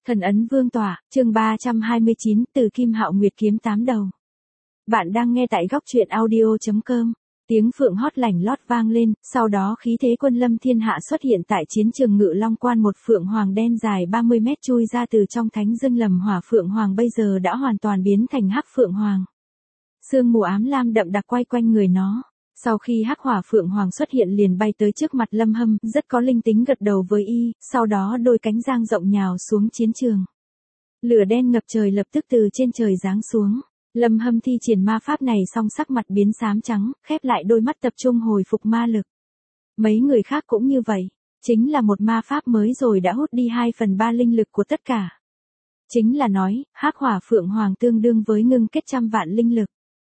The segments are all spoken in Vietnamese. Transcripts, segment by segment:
Thần ấn vương tỏa, chương 329, từ Kim Hạo Nguyệt kiếm 8 đầu. Bạn đang nghe tại góc truyện audio.com. Tiếng phượng hót lảnh lót vang lên, sau đó khí thế quân lâm thiên hạ xuất hiện tại chiến trường Ngự Long Quan. Một phượng hoàng đen dài 30 mét chui ra từ trong thánh dương lầm hỏa. Phượng hoàng bây giờ đã hoàn toàn biến thành hắc phượng hoàng. Sương mù ám lam đậm đặc quay quanh người nó. Sau khi hắc hỏa phượng hoàng xuất hiện liền bay tới trước mặt Lâm Hâm, rất có linh tính gật đầu với y, sau đó đôi cánh giang rộng nhào xuống chiến trường. Lửa đen ngập trời lập tức từ trên trời giáng xuống. Lâm Hâm thi triển ma pháp này xong sắc mặt biến xám trắng, khép lại đôi mắt tập trung hồi phục ma lực. Mấy người khác cũng như vậy, chính là một ma pháp mới rồi đã hút đi 2/3 linh lực của tất cả. Chính là nói, hắc hỏa phượng hoàng tương đương với ngưng kết trăm vạn linh lực.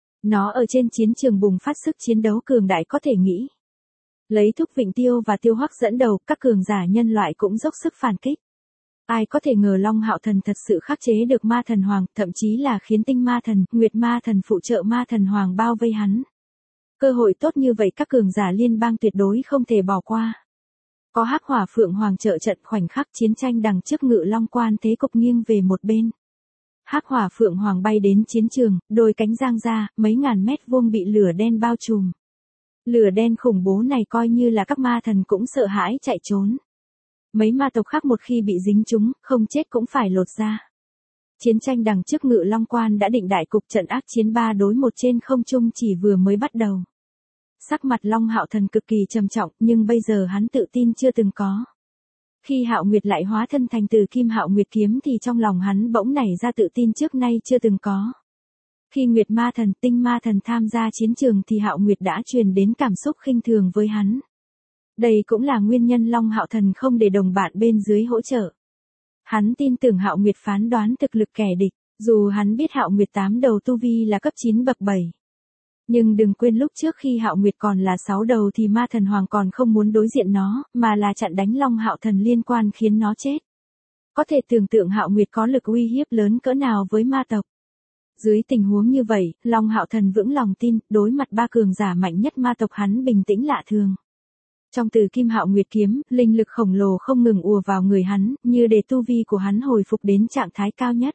Nó ở trên chiến trường bùng phát sức chiến đấu cường đại có thể nghĩ. Lấy Thúc Vịnh Tiêu và Tiêu Hoắc dẫn đầu, các cường giả nhân loại cũng dốc sức phản kích. Ai có thể ngờ Long Hạo Thần thật sự khắc chế được ma thần hoàng, thậm chí là khiến tinh ma thần, nguyệt ma thần phụ trợ ma thần hoàng bao vây hắn. Cơ hội tốt như vậy các cường giả liên bang tuyệt đối không thể bỏ qua. Có hắc hỏa phượng hoàng trợ trận, khoảnh khắc chiến tranh đằng trước Ngự Long Quan thế cục nghiêng về một bên. Hắc hỏa phượng hoàng bay đến chiến trường, đôi cánh giang ra, mấy ngàn mét vuông bị lửa đen bao trùm. Lửa đen khủng bố này coi như là các ma thần cũng sợ hãi chạy trốn. Mấy ma tộc khác một khi bị dính chúng, không chết cũng phải lột da. Chiến tranh đằng trước Ngự Long Quan đã định đại cục, trận ác chiến 3 đối 1 trên không trung chỉ vừa mới bắt đầu. Sắc mặt Long Hạo Thần cực kỳ trầm trọng, nhưng bây giờ hắn tự tin chưa từng có. Khi Hạo Nguyệt lại hóa thân thành từ Kim Hạo Nguyệt kiếm thì trong lòng hắn bỗng nảy ra tự tin trước nay chưa từng có. Khi Nguyệt ma thần, tinh ma thần tham gia chiến trường thì Hạo Nguyệt đã truyền đến cảm xúc khinh thường với hắn. Đây cũng là nguyên nhân Long Hạo Thần không để đồng bạn bên dưới hỗ trợ. Hắn tin tưởng Hạo Nguyệt phán đoán thực lực kẻ địch, dù hắn biết Hạo Nguyệt 8 đầu tu vi là cấp 9 bậc 7. Nhưng đừng quên lúc trước khi Hạo Nguyệt còn là 6 đầu thì ma thần hoàng còn không muốn đối diện nó, mà là chặn đánh Long Hạo Thần liên quan khiến nó chết. Có thể tưởng tượng Hạo Nguyệt có lực uy hiếp lớn cỡ nào với ma tộc. Dưới tình huống như vậy, Long Hạo Thần vững lòng tin, đối mặt 3 cường giả mạnh nhất ma tộc hắn bình tĩnh lạ thường. Trong từ Kim Hạo Nguyệt kiếm, linh lực khổng lồ không ngừng ùa vào người hắn, như để tu vi của hắn hồi phục đến trạng thái cao nhất.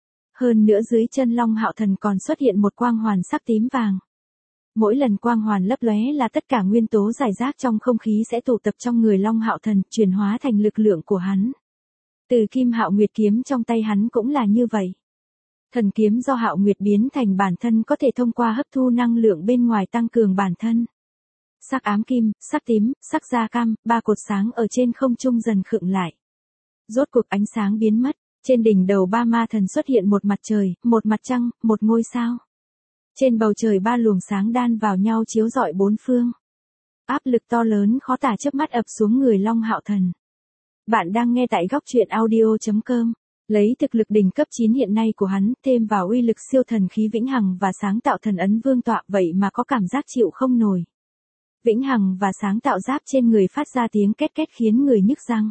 Hơn nữa dưới chân Long Hạo Thần còn xuất hiện một quang hoàn sắc tím vàng. Mỗi lần quang hoàn lấp lóe là tất cả nguyên tố rải rác trong không khí sẽ tụ tập trong người Long Hạo Thần, chuyển hóa thành lực lượng của hắn. Từ Kim Hạo Nguyệt kiếm trong tay hắn cũng là như vậy. Thần kiếm do Hạo Nguyệt biến thành bản thân có thể thông qua hấp thu năng lượng bên ngoài tăng cường bản thân. Sắc ám kim, sắc tím, sắc da cam, 3 cột sáng ở trên không trung dần khựng lại. Rốt cuộc ánh sáng biến mất, trên đỉnh đầu 3 ma thần xuất hiện một mặt trời, một mặt trăng, một ngôi sao. Trên bầu trời 3 luồng sáng đan vào nhau chiếu rọi bốn phương. Áp lực to lớn khó tả chớp mắt ập xuống người Long Hạo Thần. Bạn đang nghe tại góc truyện audio.com. Lấy thực lực đỉnh cấp 9 hiện nay của hắn, thêm vào uy lực siêu thần khí vĩnh hằng và sáng tạo thần ấn vương tọa, vậy mà có cảm giác chịu không nổi. Vĩnh hằng và sáng tạo giáp trên người phát ra tiếng két két khiến người nhức răng.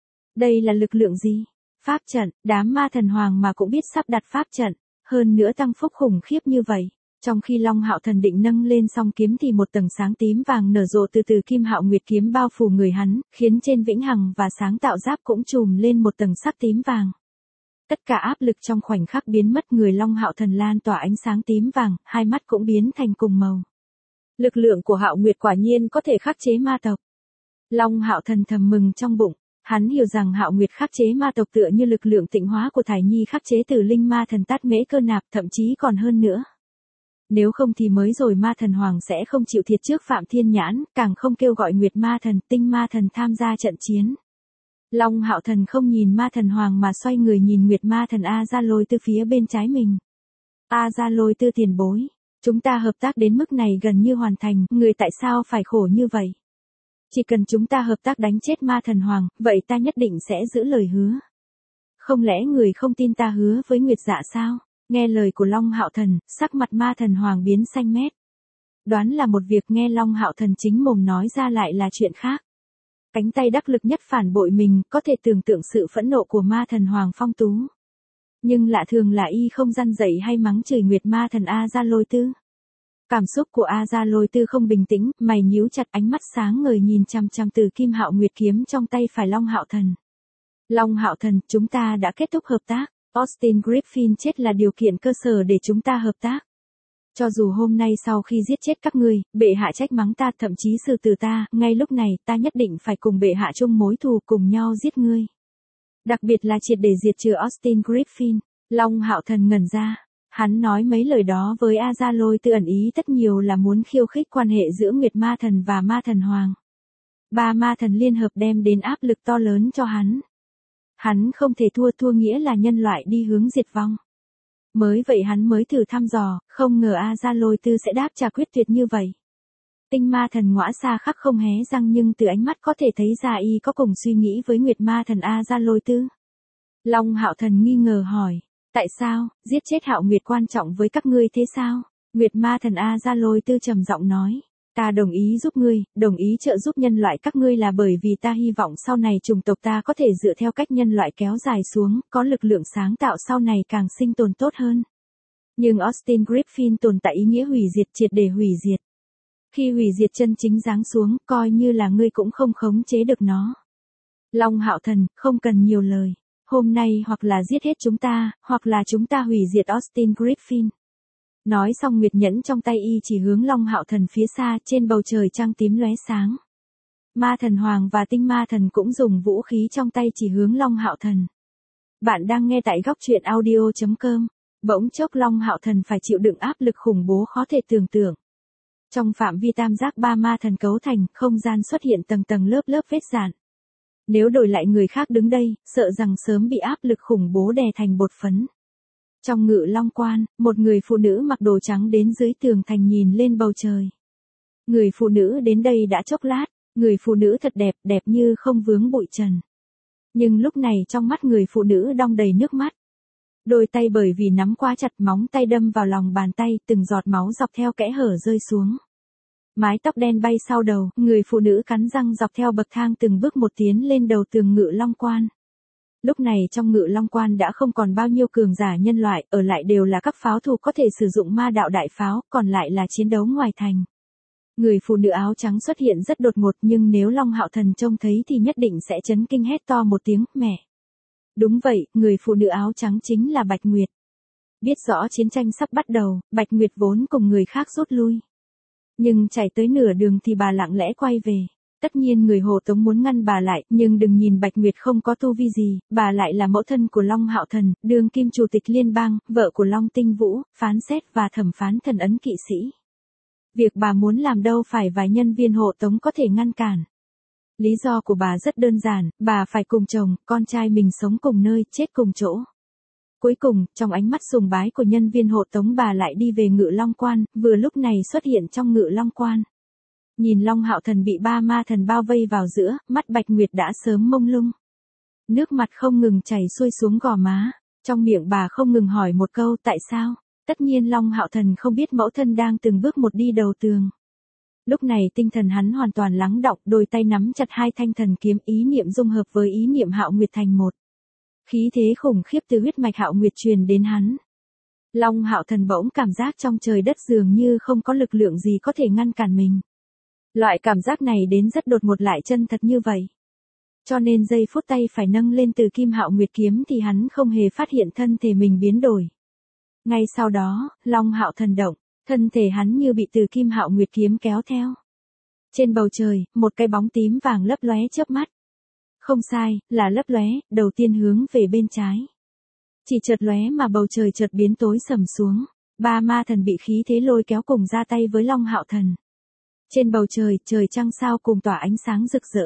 Đây là lực lượng gì? Pháp trận, đám ma thần hoàng mà cũng biết sắp đặt pháp trận, hơn nữa tăng phúc khủng khiếp như vậy. Trong khi Long Hạo Thần định nâng lên song kiếm thì một tầng sáng tím vàng nở rộ từ Kim Hạo Nguyệt kiếm bao phủ người hắn, khiến trên vĩnh hằng và sáng tạo giáp cũng trùm lên một tầng sắc tím vàng. Tất cả áp lực trong khoảnh khắc biến mất, người Long Hạo Thần lan tỏa ánh sáng tím vàng, hai mắt cũng biến thành cùng màu. Lực lượng của Hạo Nguyệt quả nhiên có thể khắc chế ma tộc. Long Hạo Thần thầm mừng trong bụng, hắn hiểu rằng Hạo Nguyệt khắc chế ma tộc tựa như lực lượng tịnh hóa của Thải Nhi khắc chế Tử Linh ma thần Tát Mễ Cơ Nạp, thậm chí còn hơn nữa. Nếu không thì mới rồi ma thần hoàng sẽ không chịu thiệt trước Phạm Thiên Nhãn, càng không kêu gọi Nguyệt ma thần, tinh ma thần tham gia trận chiến. Long Hạo Thần không nhìn ma thần hoàng mà xoay người nhìn Nguyệt ma thần A Gia Lôi Tư phía bên trái mình. A Gia Lôi Tư tiền bối, chúng ta hợp tác đến mức này gần như hoàn thành, người tại sao phải khổ như vậy? Chỉ cần chúng ta hợp tác đánh chết ma thần hoàng, vậy ta nhất định sẽ giữ lời hứa. Không lẽ người không tin ta hứa với Nguyệt Dạ sao? Nghe lời của Long Hạo Thần, sắc mặt ma thần hoàng biến xanh mét. Đoán là một việc, nghe Long Hạo Thần chính mồm nói ra lại là chuyện khác. Cánh tay đắc lực nhất phản bội mình, có thể tưởng tượng sự phẫn nộ của ma thần hoàng phong tú. Nhưng lạ thường là y không răn dậy hay mắng chửi Nguyệt ma thần A Gia Lôi Tư. Cảm xúc của A Gia Lôi Tư không bình tĩnh, mày nhíu chặt, ánh mắt sáng ngời nhìn chằm chằm từ Kim Hạo Nguyệt kiếm trong tay phải Long Hạo Thần. Long Hạo Thần, chúng ta đã kết thúc hợp tác. Austin Griffin chết là điều kiện cơ sở để chúng ta hợp tác. Cho dù hôm nay sau khi giết chết các ngươi, bệ hạ trách mắng ta, thậm chí xử tử ta, ngay lúc này ta nhất định phải cùng bệ hạ chung mối thù, cùng nhau giết ngươi. Đặc biệt là triệt để diệt trừ Austin Griffin. Long Hạo Thần ngẩn ra. Hắn nói mấy lời đó với Azaloi Tư ẩn ý tất nhiều là muốn khiêu khích quan hệ giữa Nguyệt Ma Thần và Ma Thần Hoàng. Ba ma thần liên hợp đem đến áp lực to lớn cho hắn. Hắn không thể thua nghĩa là nhân loại đi hướng diệt vong. Mới vậy hắn mới thử thăm dò, không ngờ Azaloi Tư sẽ đáp trả quyết tuyệt như vậy. Tinh ma thần Ngõa Xa Khắc không hé răng nhưng từ ánh mắt có thể thấy ra y có cùng suy nghĩ với Nguyệt Ma Thần Azaloi Tư. Long Hạo Thần nghi ngờ hỏi, tại sao, giết chết Hạo Nguyệt quan trọng với các ngươi thế sao? Nguyệt Ma Thần Azaloi Tư trầm giọng nói, ta đồng ý giúp ngươi, đồng ý trợ giúp nhân loại các ngươi là bởi vì ta hy vọng sau này chủng tộc ta có thể dựa theo cách nhân loại kéo dài xuống, có lực lượng sáng tạo sau này càng sinh tồn tốt hơn. Nhưng Austin Griffin tồn tại ý nghĩa hủy diệt, triệt để hủy diệt. Khi hủy diệt chân chính giáng xuống, coi như là ngươi cũng không khống chế được nó. Long Hạo Thần, không cần nhiều lời. Hôm nay hoặc là giết hết chúng ta, hoặc là chúng ta hủy diệt Austin Griffin. Nói xong nguyệt nhẫn trong tay y chỉ hướng Long Hạo Thần phía xa, trên bầu trời trăng tím lóe sáng. Ma Thần Hoàng và Tinh Ma Thần cũng dùng vũ khí trong tay chỉ hướng Long Hạo Thần. Bạn đang nghe tại góc truyện audio.com. Bỗng chốc Long Hạo Thần phải chịu đựng áp lực khủng bố khó thể tưởng tượng. Trong phạm vi tam giác ba ma thần cấu thành, không gian xuất hiện tầng tầng lớp lớp vết rạn. Nếu đổi lại người khác đứng đây, sợ rằng sớm bị áp lực khủng bố đè thành bột phấn. Trong Ngự Long Quan, một người phụ nữ mặc đồ trắng đến dưới tường thành nhìn lên bầu trời. Người phụ nữ đến đây đã chốc lát, người phụ nữ thật đẹp, đẹp như không vướng bụi trần. Nhưng lúc này trong mắt người phụ nữ đong đầy nước mắt. Đôi tay bởi vì nắm quá chặt, móng tay đâm vào lòng bàn tay, từng giọt máu dọc theo kẽ hở rơi xuống. Mái tóc đen bay sau đầu, người phụ nữ cắn răng dọc theo bậc thang từng bước một tiến lên đầu tường Ngự Long Quan. Lúc này trong Ngự Long Quan đã không còn bao nhiêu cường giả nhân loại, ở lại đều là các pháo thủ có thể sử dụng ma đạo đại pháo, còn lại là chiến đấu ngoài thành. Người phụ nữ áo trắng xuất hiện rất đột ngột nhưng nếu Long Hạo Thần trông thấy thì nhất định sẽ chấn kinh hét to một tiếng, mẹ. Đúng vậy, người phụ nữ áo trắng chính là Bạch Nguyệt. Biết rõ chiến tranh sắp bắt đầu, Bạch Nguyệt vốn cùng người khác rút lui. Nhưng chạy tới nửa đường thì bà lặng lẽ quay về. Tất nhiên người hộ tống muốn ngăn bà lại, nhưng đừng nhìn Bạch Nguyệt không có tu vi gì, bà lại là mẫu thân của Long Hạo Thần, đương kim chủ tịch liên bang, vợ của Long Tinh Vũ, phán xét và thẩm phán thần ấn kỵ sĩ. Việc bà muốn làm đâu phải vài nhân viên hộ tống có thể ngăn cản. Lý do của bà rất đơn giản, bà phải cùng chồng, con trai mình sống cùng nơi, chết cùng chỗ. Cuối cùng, trong ánh mắt sùng bái của nhân viên hộ tống bà lại đi về Ngự Long Quan, vừa lúc này xuất hiện trong Ngự Long Quan. Nhìn Long Hạo Thần bị ba ma thần bao vây vào giữa, mắt Bạch Nguyệt đã sớm mông lung. Nước mặt không ngừng chảy xuôi xuống gò má, trong miệng bà không ngừng hỏi một câu tại sao. Tất nhiên Long Hạo Thần không biết mẫu thân đang từng bước một đi đầu tường. Lúc này tinh thần hắn hoàn toàn lắng đọng, đôi tay nắm chặt hai thanh thần kiếm, ý niệm dung hợp với ý niệm Hạo Nguyệt thành một. Khí thế khủng khiếp từ huyết mạch Hạo Nguyệt truyền đến hắn. Long Hạo Thần bỗng cảm giác trong trời đất dường như không có lực lượng gì có thể ngăn cản mình. Loại cảm giác này đến rất đột ngột lại chân thật như vậy. Cho nên giây phút tay phải nâng lên từ kim Hạo Nguyệt kiếm thì hắn không hề phát hiện thân thể mình biến đổi. Ngay sau đó, Long Hạo Thần động, thân thể hắn như bị từ kim Hạo Nguyệt kiếm kéo theo. Trên bầu trời, một cái bóng tím vàng lấp lóe chớp mắt. Không sai, là lấp lóe, đầu tiên hướng về bên trái. Chỉ chợt lóe mà bầu trời chợt biến tối sầm xuống, ba ma thần bị khí thế lôi kéo cùng ra tay với Long Hạo Thần. Trên bầu trời, trời trăng sao cùng tỏa ánh sáng rực rỡ.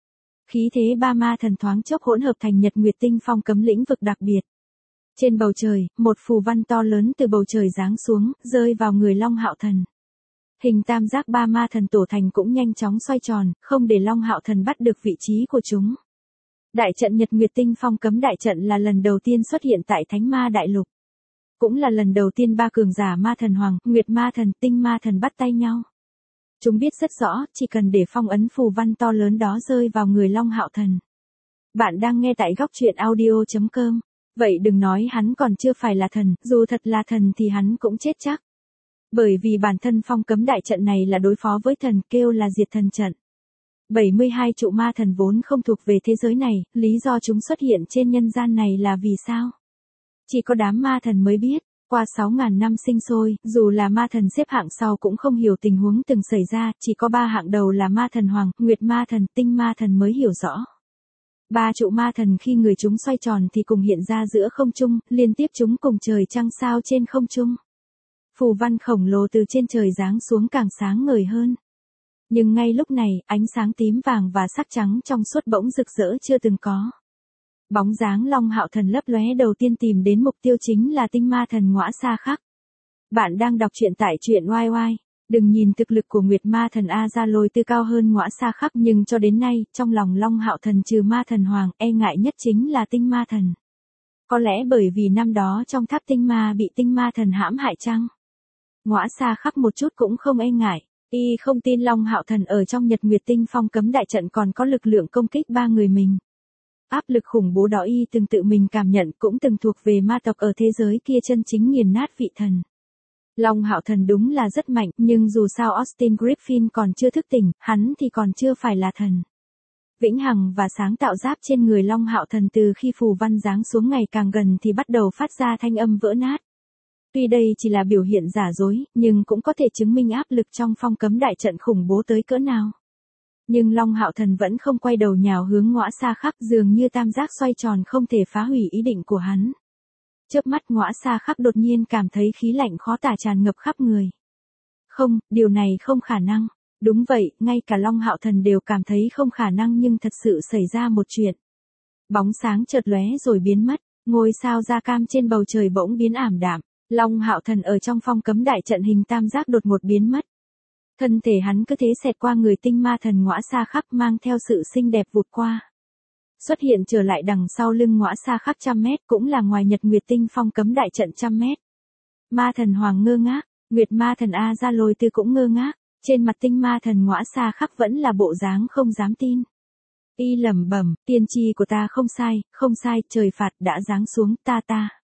Khí thế ba ma thần thoáng chốc hỗn hợp thành Nhật Nguyệt Tinh Phong cấm lĩnh vực đặc biệt. Trên bầu trời, một phù văn to lớn từ bầu trời giáng xuống, rơi vào người Long Hạo Thần. Hình tam giác ba ma thần tổ thành cũng nhanh chóng xoay tròn, không để Long Hạo Thần bắt được vị trí của chúng. Đại trận Nhật Nguyệt Tinh Phong cấm đại trận là lần đầu tiên xuất hiện tại Thánh Ma Đại Lục. Cũng là lần đầu tiên ba cường giả Ma Thần Hoàng, Nguyệt Ma Thần, Tinh Ma Thần bắt tay nhau. Chúng biết rất rõ, chỉ cần để phong ấn phù văn to lớn đó rơi vào người Long Hạo Thần. Bạn đang nghe tại góc truyện audio.com. Vậy đừng nói hắn còn chưa phải là thần, dù thật là thần thì hắn cũng chết chắc. Bởi vì bản thân phong cấm đại trận này là đối phó với thần, kêu là diệt thần trận. 72 trụ ma thần vốn không thuộc về thế giới này, lý do chúng xuất hiện trên nhân gian này là vì sao? Chỉ có đám ma thần mới biết. Qua 6.000 năm sinh sôi, dù là ma thần xếp hạng sau cũng không hiểu tình huống từng xảy ra, chỉ có 3 hạng đầu là ma thần hoàng, nguyệt ma thần, tinh ma thần mới hiểu rõ. 3 trụ ma thần khi người chúng xoay tròn thì cùng hiện ra giữa không trung, liên tiếp chúng cùng trời trăng sao trên không trung. Phù văn khổng lồ từ trên trời giáng xuống càng sáng ngời hơn. Nhưng ngay lúc này, ánh sáng tím vàng và sắc trắng trong suốt bỗng rực rỡ chưa từng có. Bóng dáng Long Hạo Thần lấp lóe đầu tiên tìm đến mục tiêu chính là tinh ma thần Ngõa Sa Khắc. Bạn đang đọc truyện tại truyện YY. Đừng nhìn thực lực của Nguyệt Ma Thần A Gia Lôi Tư cao hơn Ngõa Sa Khắc, nhưng cho đến nay, trong lòng Long Hạo Thần trừ Ma Thần Hoàng, e ngại nhất chính là Tinh Ma Thần. Có lẽ bởi vì năm đó trong tháp tinh ma bị Tinh Ma Thần hãm hại chăng? Ngõa Sa Khắc một chút cũng không e ngại. Y không tin Long Hạo Thần ở trong Nhật Nguyệt Tinh Phong Cấm Đại Trận còn có lực lượng công kích 3 người mình. Áp lực khủng bố đó y từng tự mình cảm nhận, cũng từng thuộc về ma tộc ở thế giới kia chân chính nghiền nát vị thần. Long Hạo Thần đúng là rất mạnh, nhưng dù sao Austin Griffin còn chưa thức tỉnh, hắn thì còn chưa phải là thần. Vĩnh hằng và sáng tạo giáp trên người Long Hạo Thần từ khi phù văn giáng xuống ngày càng gần thì bắt đầu phát ra thanh âm vỡ nát. Tuy đây chỉ là biểu hiện giả dối, nhưng cũng có thể chứng minh áp lực trong phong cấm đại trận khủng bố tới cỡ nào. Nhưng Long Hạo Thần vẫn không quay đầu nhào hướng Ngõa Sa Khắc, dường như tam giác xoay tròn không thể phá hủy ý định của hắn. Chớp mắt Ngõa Sa Khắc đột nhiên cảm thấy khí lạnh khó tả tràn ngập khắp người. Không, điều này không khả năng. Đúng vậy, ngay cả Long Hạo Thần đều cảm thấy không khả năng, nhưng thật sự xảy ra một chuyện. Bóng sáng chợt lóe rồi biến mất, ngôi sao da cam trên bầu trời bỗng biến ảm đạm. Long Hạo Thần ở trong phong cấm đại trận hình tam giác đột ngột biến mất. Thân thể hắn cứ thế xẹt qua người tinh ma thần Ngõa Sa Khắc, mang theo sự xinh đẹp vụt qua. Xuất hiện trở lại đằng sau lưng Ngõa Sa Khắc 100 mét, cũng là ngoài Nhật Nguyệt Tinh Phong cấm đại trận 100 mét. Ma thần Hoàng ngơ ngác, Nguyệt ma thần A Gia Lôi Tư cũng ngơ ngác, trên mặt tinh ma thần Ngõa Sa Khắc vẫn là bộ dáng không dám tin. Y lẩm bẩm, tiên tri của ta không sai, trời phạt đã giáng xuống, ta.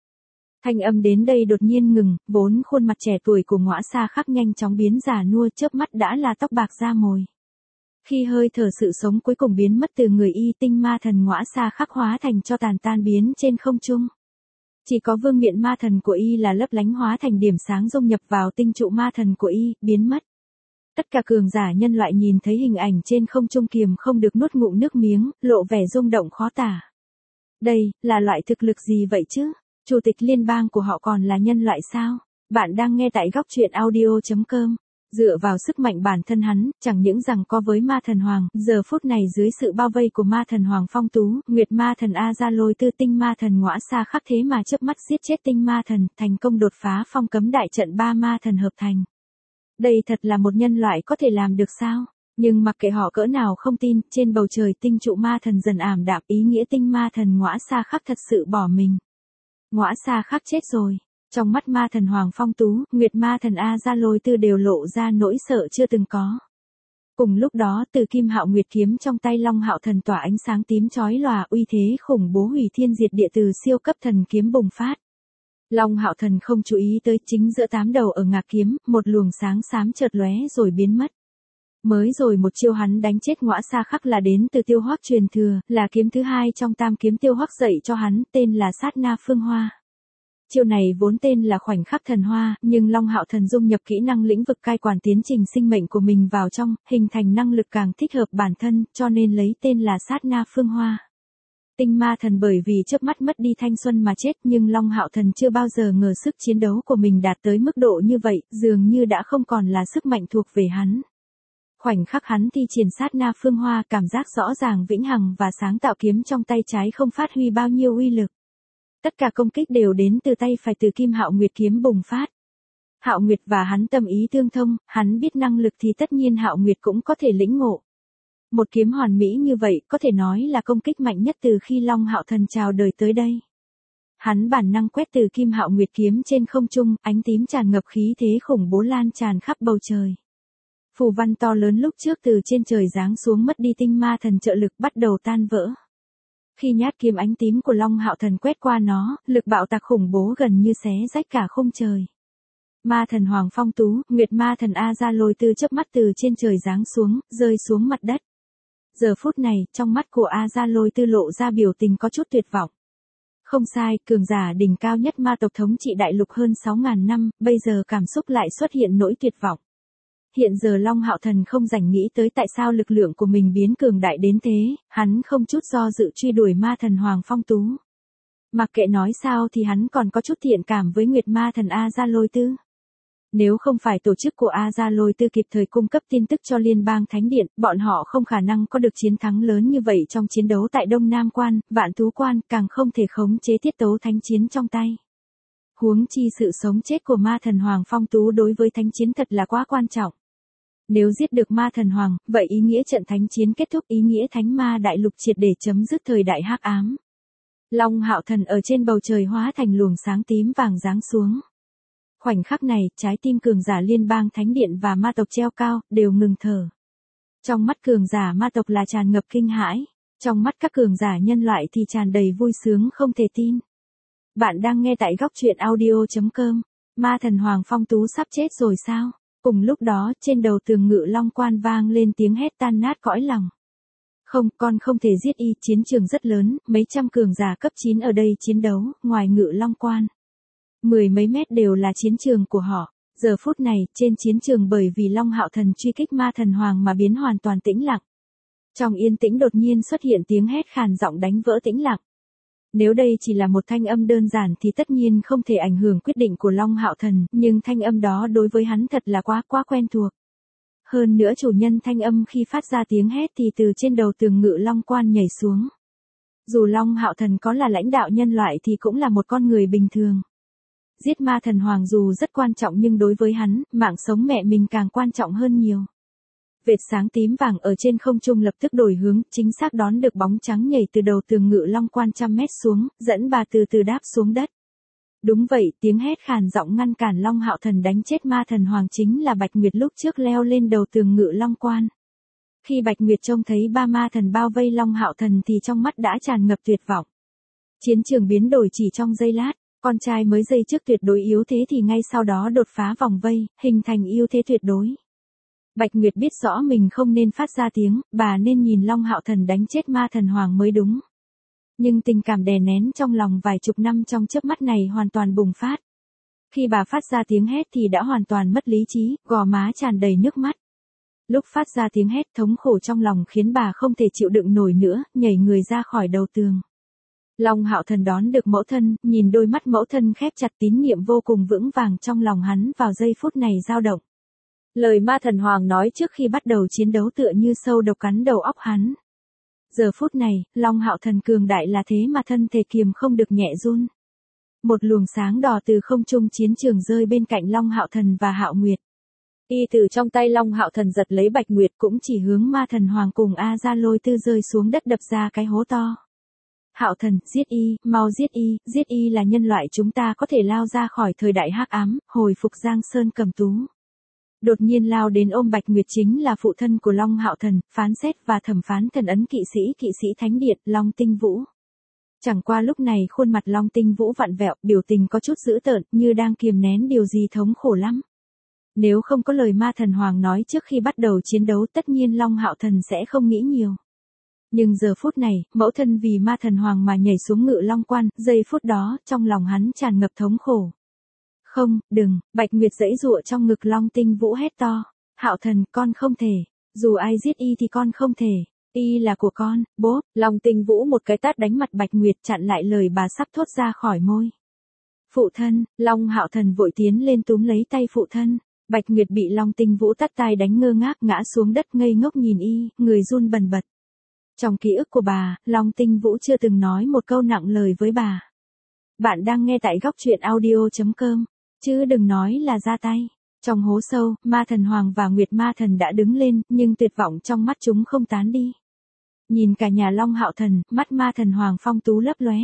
Thanh âm đến đây đột nhiên ngừng, vốn khuôn mặt trẻ tuổi của Ngõa Sa Khắc nhanh chóng biến già nua, chớp mắt đã là tóc bạc da mồi. Khi hơi thở sự sống cuối cùng biến mất từ người y, tinh ma thần Ngõa Sa Khắc hóa thành cho tàn tan biến trên không trung. Chỉ có vương miện ma thần của y là lấp lánh hóa thành điểm sáng dung nhập vào tinh trụ ma thần của y, biến mất. Tất cả cường giả nhân loại nhìn thấy hình ảnh trên không trung kiềm không được nuốt ngụm nước miếng, lộ vẻ rung động khó tả. Đây, là loại thực lực gì vậy chứ? Chủ tịch liên bang của họ còn là nhân loại sao? Bạn đang nghe tại góc truyện audio.com. Dựa vào sức mạnh bản thân hắn, chẳng những rằng có với ma thần Hoàng, giờ phút này dưới sự bao vây của ma thần Hoàng Phong Tú, Nguyệt ma thần A Gia Lôi Tư, tinh ma thần Ngõa Sa Khắc thế mà chớp mắt giết chết tinh ma thần, thành công đột phá phong cấm đại trận 3 ma thần hợp thành. Đây thật là một nhân loại có thể làm được sao? Nhưng mặc kệ họ cỡ nào không tin, trên bầu trời tinh trụ ma thần dần ảm đạm, ý nghĩa tinh ma thần Ngõa Sa Khắc thật sự bỏ mình. Ngõa Sa Khắc chết rồi. Trong mắt ma thần Hoàng Phong Tú, Nguyệt ma thần A Gia Lôi Tư đều lộ ra nỗi sợ chưa từng có. Cùng lúc đó, từ kim hạo nguyệt kiếm trong tay Long Hạo Thần tỏa ánh sáng tím chói lòa, uy thế khủng bố hủy thiên diệt địa từ siêu cấp thần kiếm bùng phát. Long Hạo Thần không chú ý tới, chính giữa 8 đầu ở ngạc kiếm, một luồng sáng xám chợt lóe rồi biến mất. Mới rồi một chiêu hắn đánh chết Ngõa Sa Khắc là đến từ Tiêu Hoắc truyền thừa, là kiếm thứ 2 trong tam kiếm Tiêu Hoắc dạy cho hắn, tên là Sát Na Phương Hoa. Chiêu này vốn tên là Khoảnh Khắc Thần Hoa, nhưng Long Hạo Thần dung nhập kỹ năng lĩnh vực cai quản tiến trình sinh mệnh của mình vào trong, hình thành năng lực càng thích hợp bản thân, cho nên lấy tên là Sát Na Phương Hoa. Tinh ma thần bởi vì chớp mắt mất đi thanh xuân mà chết, nhưng Long Hạo Thần chưa bao giờ ngờ sức chiến đấu của mình đạt tới mức độ như vậy, dường như đã không còn là sức mạnh thuộc về hắn. Khoảnh khắc hắn thi triển Sát Na Phương Hoa, cảm giác rõ ràng vĩnh hằng và sáng tạo kiếm trong tay trái không phát huy bao nhiêu uy lực. Tất cả công kích đều đến từ tay phải từ kim hạo nguyệt kiếm bùng phát. Hạo Nguyệt và hắn tâm ý tương thông, hắn biết năng lực thì tất nhiên Hạo Nguyệt cũng có thể lĩnh ngộ. Một kiếm hoàn mỹ như vậy có thể nói là công kích mạnh nhất từ khi Long Hạo Thần chào đời tới đây. Hắn bản năng quét từ kim hạo nguyệt kiếm trên không trung, ánh tím tràn ngập khí thế khủng bố lan tràn khắp bầu trời. Phù văn to lớn lúc trước từ trên trời giáng xuống mất đi tinh ma thần trợ lực bắt đầu tan vỡ. Khi nhát kiếm ánh tím của Long Hạo Thần quét qua nó, lực bạo tạc khủng bố gần như xé rách cả khung trời. Ma thần Hoàng Phong Tú, Nguyệt ma thần A Gia Lôi Tư chớp mắt từ trên trời giáng xuống, rơi xuống mặt đất. Giờ phút này, trong mắt của A Gia Lôi Tư lộ ra biểu tình có chút tuyệt vọng. Không sai, cường giả đỉnh cao nhất ma tộc thống trị đại lục hơn 6.000 năm, bây giờ cảm xúc lại xuất hiện nỗi tuyệt vọng. Hiện giờ Long Hạo Thần không rảnh nghĩ tới tại sao lực lượng của mình biến cường đại đến thế, hắn không chút do dự truy đuổi ma thần Hoàng Phong Tú. Mặc kệ nói sao thì hắn còn có chút thiện cảm với Nguyệt Ma thần A Gia Lôi Tư. Nếu không phải tổ chức của A Gia Lôi Tư kịp thời cung cấp tin tức cho Liên bang Thánh Điện, bọn họ không khả năng có được chiến thắng lớn như vậy trong chiến đấu tại Đông Nam Quan, Vạn Thú Quan, càng không thể khống chế tiết tấu thánh chiến trong tay. Huống chi sự sống chết của ma thần Hoàng Phong Tú đối với thánh chiến thật là quá quan trọng. Nếu giết được ma thần Hoàng, vậy ý nghĩa trận thánh chiến kết thúc, ý nghĩa thánh ma đại lục triệt để chấm dứt thời đại hắc ám. Long Hạo Thần ở trên bầu trời hóa thành luồng sáng tím vàng giáng xuống. Khoảnh khắc này, trái tim cường giả Liên bang Thánh Điện và ma tộc treo cao, đều ngừng thở. Trong mắt cường giả ma tộc là tràn ngập kinh hãi, trong mắt các cường giả nhân loại thì tràn đầy vui sướng không thể tin. Bạn đang nghe tại góc truyện audio.com, ma thần Hoàng Phong Tú sắp chết rồi sao? Cùng lúc đó, trên đầu tường Ngự Long Quan vang lên tiếng hét tan nát cõi lòng. Không, con không thể giết y, chiến trường rất lớn, mấy trăm cường giả cấp 9 ở đây chiến đấu, ngoài Ngự Long Quan. 10 mấy mét đều là chiến trường của họ. Giờ phút này, trên chiến trường bởi vì Long Hạo Thần truy kích ma thần Hoàng mà biến hoàn toàn tĩnh lặng. Trong yên tĩnh đột nhiên xuất hiện tiếng hét khàn giọng đánh vỡ tĩnh lặng. Nếu đây chỉ là một thanh âm đơn giản thì tất nhiên không thể ảnh hưởng quyết định của Long Hạo Thần, nhưng thanh âm đó đối với hắn thật là quá quen thuộc. Hơn nữa chủ nhân thanh âm khi phát ra tiếng hét thì từ trên đầu tường Ngự Long Quan nhảy xuống. Dù Long Hạo Thần có là lãnh đạo nhân loại thì cũng là một con người bình thường. Giết ma thần Hoàng dù rất quan trọng nhưng đối với hắn, mạng sống mẹ mình càng quan trọng hơn nhiều. Vệt sáng tím vàng ở trên không trung lập tức đổi hướng, chính xác đón được bóng trắng nhảy từ đầu tường Ngự Long Quan 100 mét xuống, dẫn bà từ từ đáp xuống đất. Đúng vậy, tiếng hét khàn giọng ngăn cản Long Hạo Thần đánh chết ma thần Hoàng chính là Bạch Nguyệt lúc trước leo lên đầu tường Ngự Long Quan. Khi Bạch Nguyệt trông thấy ba ma thần bao vây Long Hạo Thần thì trong mắt đã tràn ngập tuyệt vọng. Chiến trường biến đổi chỉ trong giây lát, con trai mới giây trước tuyệt đối yếu thế thì ngay sau đó đột phá vòng vây, hình thành ưu thế tuyệt đối. Bạch Nguyệt biết rõ mình không nên phát ra tiếng, bà nên nhìn Long Hạo Thần đánh chết ma thần Hoàng mới đúng. Nhưng tình cảm đè nén trong lòng vài chục năm trong chớp mắt này hoàn toàn bùng phát. Khi bà phát ra tiếng hét thì đã hoàn toàn mất lý trí, gò má tràn đầy nước mắt. Lúc phát ra tiếng hét thống khổ trong lòng khiến bà không thể chịu đựng nổi nữa, nhảy người ra khỏi đầu tường. Long Hạo Thần đón được mẫu thân, nhìn đôi mắt mẫu thân khép chặt, tín niệm vô cùng vững vàng trong lòng hắn vào giây phút này dao động. Lời ma thần Hoàng nói trước khi bắt đầu chiến đấu tựa như sâu độc cắn đầu óc hắn. Giờ phút này, Long Hạo Thần cường đại là thế mà thân thể kiềm không được nhẹ run. Một luồng sáng đỏ từ không trung chiến trường rơi bên cạnh Long Hạo Thần và Hạo Nguyệt. Y từ trong tay Long Hạo Thần giật lấy Bạch Nguyệt cũng chỉ hướng ma thần Hoàng cùng A Gia Lôi Tư rơi xuống đất đập ra cái hố to. Hạo Thần, giết y, mau giết y là nhân loại chúng ta có thể lao ra khỏi thời đại hắc ám, hồi phục Giang Sơn Cầm Tú. Đột nhiên lao đến ôm Bạch Nguyệt chính là phụ thân của Long Hạo Thần, phán xét và thẩm phán thần ấn kỵ sĩ Thánh Điện, Long Tinh Vũ. Chẳng qua lúc này khuôn mặt Long Tinh Vũ vặn vẹo, biểu tình có chút dữ tợn, như đang kiềm nén điều gì thống khổ lắm. Nếu không có lời ma thần Hoàng nói trước khi bắt đầu chiến đấu tất nhiên Long Hạo Thần sẽ không nghĩ nhiều. Nhưng giờ phút này, mẫu thân vì ma thần Hoàng mà nhảy xuống Ngự Long Quan, giây phút đó, trong lòng hắn tràn ngập thống khổ. Không, đừng, Bạch Nguyệt giãy giụa trong ngực Long Tinh Vũ hét to. Hạo Thần, con không thể. Dù ai giết y thì con không thể. Y là của con, bố. Long Tinh Vũ một cái tát đánh mặt Bạch Nguyệt chặn lại lời bà sắp thốt ra khỏi môi. Phụ thân, Long Hạo Thần vội tiến lên túm lấy tay phụ thân. Bạch Nguyệt bị Long Tinh Vũ tát tai đánh ngơ ngác ngã xuống đất ngây ngốc nhìn y, người run bần bật. Trong ký ức của bà, Long Tinh Vũ chưa từng nói một câu nặng lời với bà. Bạn đang nghe tại góc truyện audio.com, chứ đừng nói là ra tay. Trong hố sâu, ma thần Hoàng và Nguyệt ma thần đã đứng lên, nhưng tuyệt vọng trong mắt chúng không tán đi. Nhìn cả nhà Long Hạo Thần, mắt ma thần Hoàng Phong Tú lấp lóe.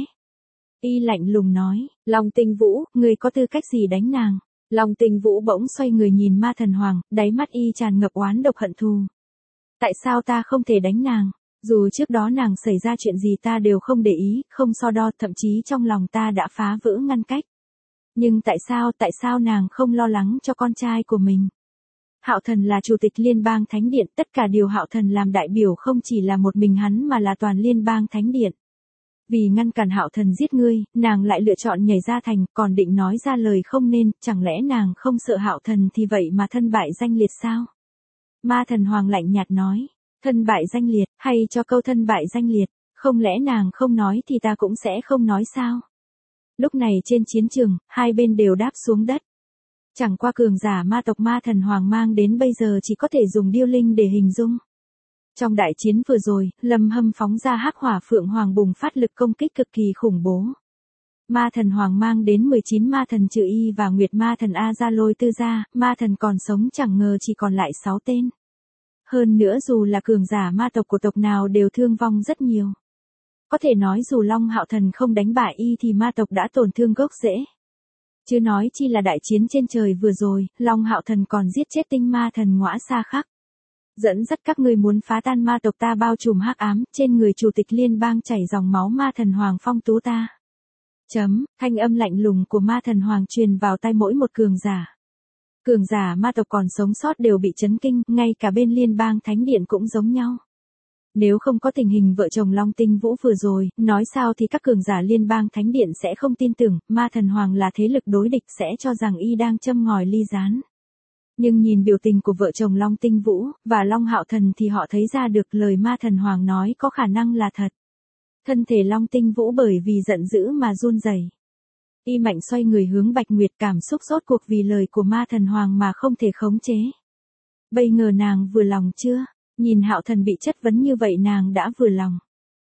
Y lạnh lùng nói, Long Tinh Vũ, người có tư cách gì đánh nàng? Long Tinh Vũ bỗng xoay người nhìn ma thần Hoàng, đáy mắt y tràn ngập oán độc hận thù. Tại sao ta không thể đánh nàng? Dù trước đó nàng xảy ra chuyện gì ta đều không để ý, không so đo, thậm chí trong lòng ta đã phá vỡ ngăn cách. Nhưng tại sao nàng không lo lắng cho con trai của mình? Hạo Thần là chủ tịch Liên bang Thánh Điện, tất cả điều Hạo Thần làm đại biểu không chỉ là một mình hắn mà là toàn Liên bang Thánh Điện. Vì ngăn cản Hạo Thần giết ngươi, nàng lại lựa chọn nhảy ra thành, còn định nói ra lời không nên, chẳng lẽ nàng không sợ Hạo Thần thì vậy mà thân bại danh liệt sao? Ma Thần Hoàng lạnh nhạt nói, thân bại danh liệt, hay cho câu thân bại danh liệt, không lẽ nàng không nói thì ta cũng sẽ không nói sao? Lúc này trên chiến trường, hai bên đều đáp xuống đất. Chẳng qua cường giả ma tộc Ma Thần Hoàng mang đến bây giờ chỉ có thể dùng điêu linh để hình dung. Trong đại chiến vừa rồi, Lâm Hâm phóng ra hắc hỏa Phượng Hoàng bùng phát lực công kích cực kỳ khủng bố. Ma Thần Hoàng mang đến 19 ma thần trừ y và Nguyệt ma thần A Gia Lôi Tư gia, ma thần còn sống chẳng ngờ chỉ còn lại 6 tên. Hơn nữa dù là cường giả ma tộc của tộc nào đều thương vong rất nhiều. Có thể nói dù Long Hạo Thần không đánh bại y thì ma tộc đã tổn thương gốc rễ. Chứ nói chi là đại chiến trên trời vừa rồi, Long Hạo Thần còn giết chết tinh ma thần Ngõa Sa Khắc. Dẫn dắt các ngươi muốn phá tan ma tộc ta bao trùm hắc ám, trên người chủ tịch liên bang chảy dòng máu ma thần Hoàng phong tú ta. Thanh âm lạnh lùng của ma thần Hoàng truyền vào tai mỗi một cường giả. Cường giả ma tộc còn sống sót đều bị chấn kinh, ngay cả bên liên bang Thánh Điện cũng giống nhau. Nếu không có tình hình vợ chồng Long Tinh Vũ vừa rồi, nói sao thì các cường giả liên bang Thánh Điện sẽ không tin tưởng, ma thần Hoàng là thế lực đối địch sẽ cho rằng y đang châm ngòi ly gián. Nhưng nhìn biểu tình của vợ chồng Long Tinh Vũ và Long Hạo Thần thì họ thấy ra được lời ma thần Hoàng nói có khả năng là thật. Thân thể Long Tinh Vũ bởi vì giận dữ mà run rẩy. Y mạnh xoay người hướng Bạch Nguyệt, cảm xúc rốt cuộc vì lời của ma thần Hoàng mà không thể khống chế. Bây ngờ nàng vừa lòng chưa? Nhìn Hạo Thần bị chất vấn như vậy nàng đã vừa lòng.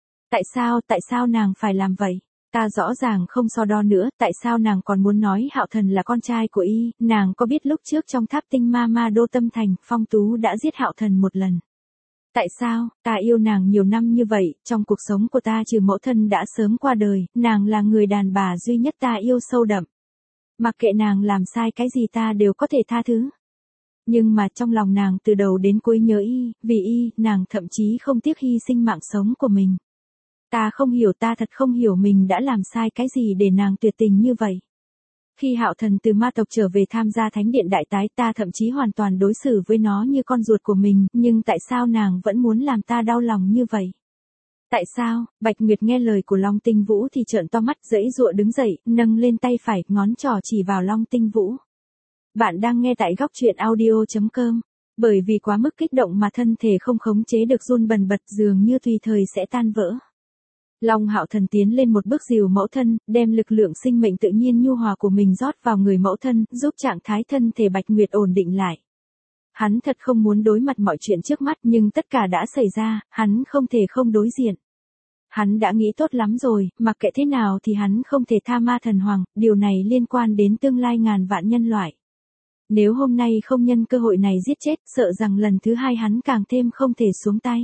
Tại sao nàng phải làm vậy? Ta rõ ràng không so đo nữa, tại sao nàng còn muốn nói Hạo Thần là con trai của y, nàng có biết lúc trước trong tháp tinh ma đô tâm thành, Phong Tú đã giết Hạo Thần một lần. Tại sao, ta yêu nàng nhiều năm như vậy, trong cuộc sống của ta trừ mẫu thân đã sớm qua đời, nàng là người đàn bà duy nhất ta yêu sâu đậm. Mặc kệ nàng làm sai cái gì ta đều có thể tha thứ. Nhưng mà trong lòng nàng từ đầu đến cuối nhớ y, vì y, nàng thậm chí không tiếc hy sinh mạng sống của mình. Ta thật không hiểu mình đã làm sai cái gì để nàng tuyệt tình như vậy. Khi Hạo Thần từ ma tộc trở về tham gia Thánh Điện đại tái ta thậm chí hoàn toàn đối xử với nó như con ruột của mình, nhưng tại sao nàng vẫn muốn làm ta đau lòng như vậy? Tại sao? Bạch Nguyệt nghe lời của Long Tinh Vũ thì trợn to mắt giãy giụa đứng dậy, nâng lên tay phải, ngón trỏ chỉ vào Long Tinh Vũ. Bạn đang nghe tại góc truyện audio.com. Bởi vì quá mức kích động mà thân thể không khống chế được run bần bật dường như tùy thời sẽ tan vỡ. Long Hạo Thần tiến lên một bước dìu mẫu thân, đem lực lượng sinh mệnh tự nhiên nhu hòa của mình rót vào người mẫu thân, giúp trạng thái thân thể Bạch Nguyệt ổn định lại. Hắn thật không muốn đối mặt mọi chuyện trước mắt nhưng tất cả đã xảy ra, hắn không thể không đối diện. Hắn đã nghĩ tốt lắm rồi, mặc kệ thế nào thì hắn không thể tha ma thần Hoàng, điều này liên quan đến tương lai ngàn vạn nhân loại. Nếu hôm nay không nhân cơ hội này giết chết, sợ rằng lần thứ hai hắn càng thêm không thể xuống tay.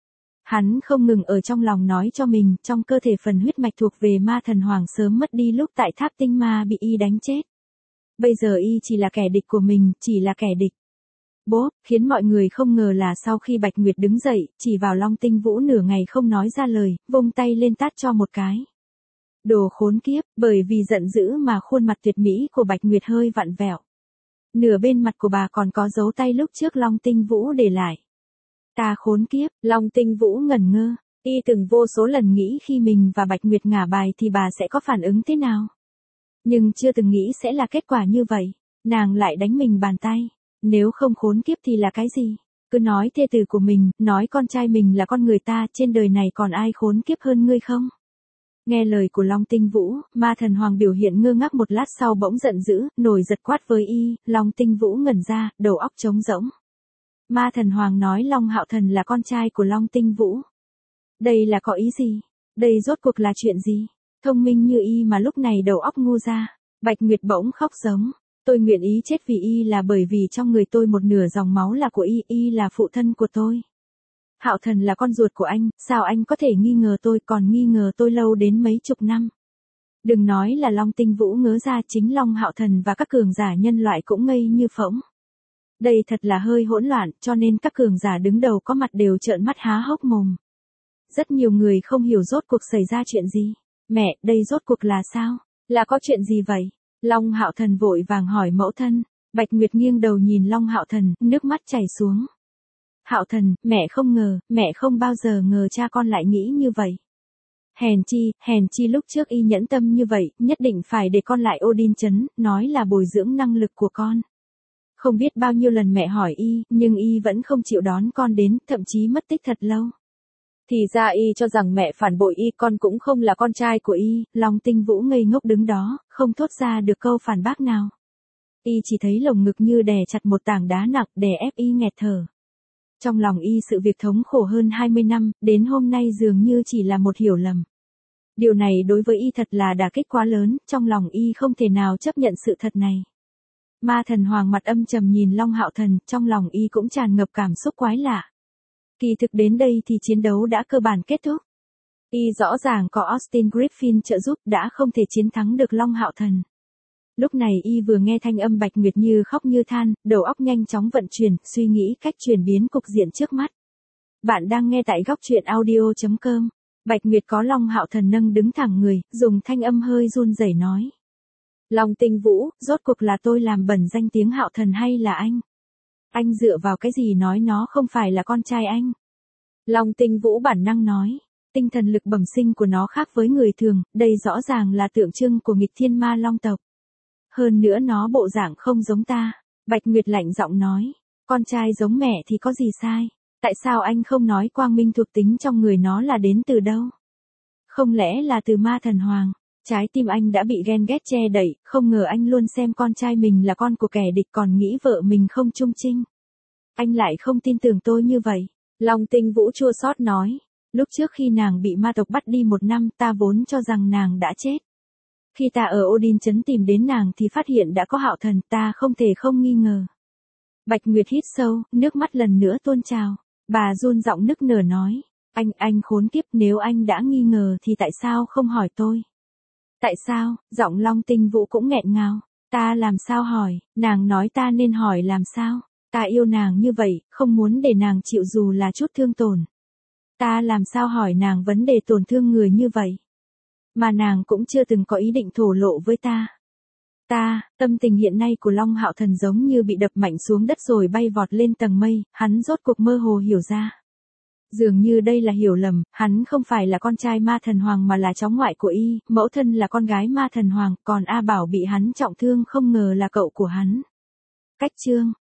Hắn không ngừng ở trong lòng nói cho mình, trong cơ thể phần huyết mạch thuộc về ma thần Hoàng sớm mất đi lúc tại tháp tinh ma bị y đánh chết. Bây giờ y chỉ là kẻ địch của mình, chỉ là kẻ địch. Bốp, khiến mọi người không ngờ là sau khi Bạch Nguyệt đứng dậy, chỉ vào Long Tinh Vũ nửa ngày không nói ra lời, vung tay lên tát cho một cái. Đồ khốn kiếp, bởi vì giận dữ mà khuôn mặt tuyệt mỹ của Bạch Nguyệt hơi vặn vẹo. Nửa bên mặt của bà còn có dấu tay lúc trước Long Tinh Vũ để lại. Ta khốn kiếp, Long Tinh Vũ ngẩn ngơ, y từng vô số lần nghĩ khi mình và Bạch Nguyệt ngả bài thì bà sẽ có phản ứng thế nào. Nhưng chưa từng nghĩ sẽ là kết quả như vậy, nàng lại đánh mình bàn tay. Nếu không khốn kiếp thì là cái gì? Cứ nói thê tử của mình, nói con trai mình là con người ta, trên đời này còn ai khốn kiếp hơn ngươi không? Nghe lời của Long Tinh Vũ, ma thần Hoàng biểu hiện ngơ ngác một lát sau bỗng giận dữ, nổi giật quát với y, Long Tinh Vũ ngẩn ra, đầu óc trống rỗng. Ma thần Hoàng nói Long Hạo Thần là con trai của Long Tinh Vũ. Đây là có ý gì? Đây rốt cuộc là chuyện gì? Thông minh như y mà lúc này đầu óc ngu ra. Bạch Nguyệt bỗng khóc giống. Tôi nguyện ý chết vì y là bởi vì trong người tôi một nửa dòng máu là của y, y là phụ thân của tôi. Hạo Thần là con ruột của anh, sao anh có thể nghi ngờ tôi, còn nghi ngờ tôi lâu đến mấy chục năm. Đừng nói là Long Tinh Vũ ngớ ra, chính Long Hạo Thần và các cường giả nhân loại cũng ngây như phỗng. Đây thật là hơi hỗn loạn, cho nên các cường giả đứng đầu có mặt đều trợn mắt há hốc mồm. Rất nhiều người không hiểu rốt cuộc xảy ra chuyện gì. Mẹ, đây rốt cuộc là sao? Là có chuyện gì vậy? Long Hạo Thần vội vàng hỏi mẫu thân. Bạch Nguyệt nghiêng đầu nhìn Long Hạo Thần, nước mắt chảy xuống. Hạo Thần, mẹ không ngờ, mẹ không bao giờ ngờ cha con lại nghĩ như vậy. Hèn chi lúc trước y nhẫn tâm như vậy, nhất định phải để con lại Odin trấn, nói là bồi dưỡng năng lực của con. Không biết bao nhiêu lần mẹ hỏi y, nhưng y vẫn không chịu đón con đến, thậm chí mất tích thật lâu. Thì ra y cho rằng mẹ phản bội y, con cũng không là con trai của y. Long Tinh Vũ ngây ngốc đứng đó, không thốt ra được câu phản bác nào. Y chỉ thấy lồng ngực như đè chặt một tảng đá nặng, đè ép y nghẹt thở. Trong lòng y sự việc thống khổ hơn 20 năm, đến hôm nay dường như chỉ là một hiểu lầm. Điều này đối với y thật là đả kích quá lớn, trong lòng y không thể nào chấp nhận sự thật này. Ma Thần Hoàng mặt âm trầm nhìn Long Hạo Thần, trong lòng y cũng tràn ngập cảm xúc quái lạ. Kỳ thực đến đây thì chiến đấu đã cơ bản kết thúc. Y rõ ràng có Austin Griffin trợ giúp đã không thể chiến thắng được Long Hạo Thần. Lúc này y vừa nghe thanh âm Bạch Nguyệt như khóc như than, đầu óc nhanh chóng vận chuyển, suy nghĩ cách chuyển biến cục diện trước mắt. Bạn đang nghe tại góc truyện audio.com. Bạch Nguyệt có Long Hạo Thần nâng đứng thẳng người, dùng thanh âm hơi run rẩy nói. Long Tinh Vũ, rốt cuộc là tôi làm bẩn danh tiếng Hạo Thần hay là anh? Anh dựa vào cái gì nói nó không phải là con trai anh? Long Tinh Vũ bản năng nói. Tinh thần lực bẩm sinh của nó khác với người thường, đây rõ ràng là tượng trưng của nghịch thiên ma long tộc. Hơn nữa nó bộ dạng không giống ta. Bạch Nguyệt lạnh giọng nói. Con trai giống mẹ thì có gì sai? Tại sao anh không nói quang minh thuộc tính trong người nó là đến từ đâu? Không lẽ là từ Ma Thần Hoàng? Trái tim anh đã bị ghen ghét che đậy, không ngờ anh luôn xem con trai mình là con của kẻ địch còn nghĩ vợ mình không trung trinh. Anh lại không tin tưởng tôi như vậy. Long Tinh Vũ chua xót nói. Lúc trước khi nàng bị ma tộc bắt đi 1 năm, ta vốn cho rằng nàng đã chết. Khi ta ở Odin trấn tìm đến nàng thì phát hiện đã có Hạo Thần, ta không thể không nghi ngờ. Bạch Nguyệt hít sâu, nước mắt lần nữa tuôn trào. Bà run giọng nức nở nói. Anh khốn kiếp, nếu anh đã nghi ngờ thì tại sao không hỏi tôi? Tại sao? Giọng Long Tinh Vũ cũng nghẹn ngào. Ta làm sao hỏi, nàng nói ta nên hỏi làm sao? Ta yêu nàng như vậy, không muốn để nàng chịu dù là chút thương tổn. Ta làm sao hỏi nàng vấn đề tổn thương người như vậy? Mà nàng cũng chưa từng có ý định thổ lộ với ta. Tâm tình hiện nay của Long Hạo Thần giống như bị đập mạnh xuống đất rồi bay vọt lên tầng mây, hắn rốt cuộc mơ hồ hiểu ra. Dường như đây là hiểu lầm, hắn không phải là con trai Ma Thần Hoàng mà là cháu ngoại của y, mẫu thân là con gái Ma Thần Hoàng, còn A Bảo bị hắn trọng thương không ngờ là cậu của hắn. Cách chương